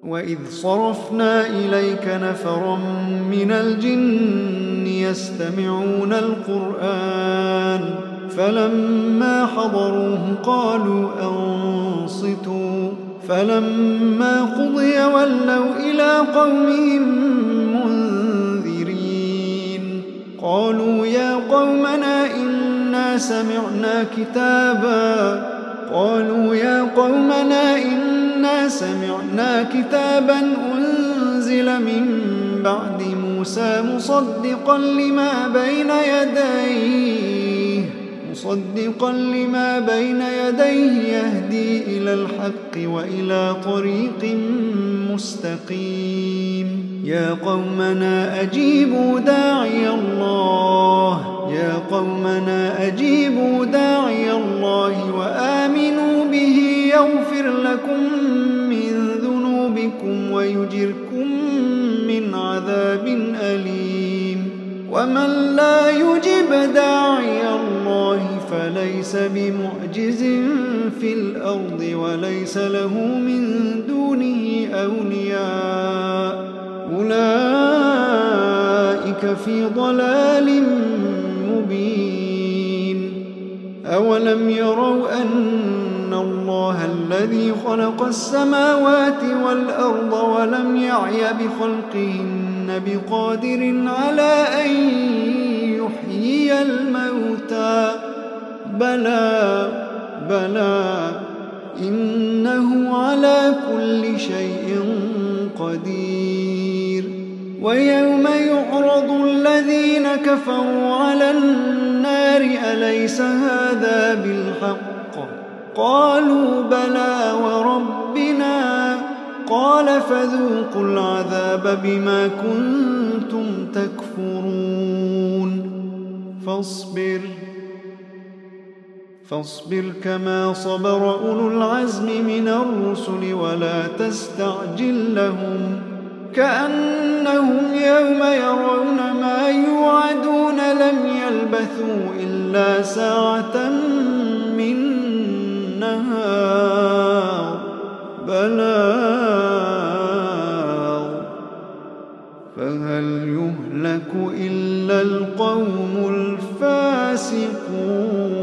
وإذ صرفنا إليك نفرا من الجن يستمعون القرآن فلما حضروه قالوا أنصتوا فلما قضي ولوا إلى قومهم منذرين قالوا يا قومنا إنا سمعنا كتابا أنزل من بعد موسى مصدقا لما بين يديه يهدي إلى الحق وإلى طريق مستقيم يا قومنا أجيبوا داعي الله وآمنوا به يغفر لكم من ذنوبكم ويجركم من عذاب أليم ومن لا يجب داعي الله فليس بمعجز في الأرض وليس له من دونه أولياء أولئك في ضلال مبين أولم يروا أن الله الذي خلق السماوات والأرض ولم يعي بخلقهن بقادر على أن يحيي الموتى بلى إنه على كل شيء قدير ويوم يعرض الذين كفروا على النار أليس هذا بالحق قالوا بلى وربنا قال فذوقوا العذاب بما كنتم تكفرون فاصبر كما صبر أولو العزم من الرسل ولا تستعجل لهم كأنهم يوم يرون ما يوعدون لم يلبثوا إلا ساعة من نهار بلاغ فهل يهلك إلا القوم الفاسقون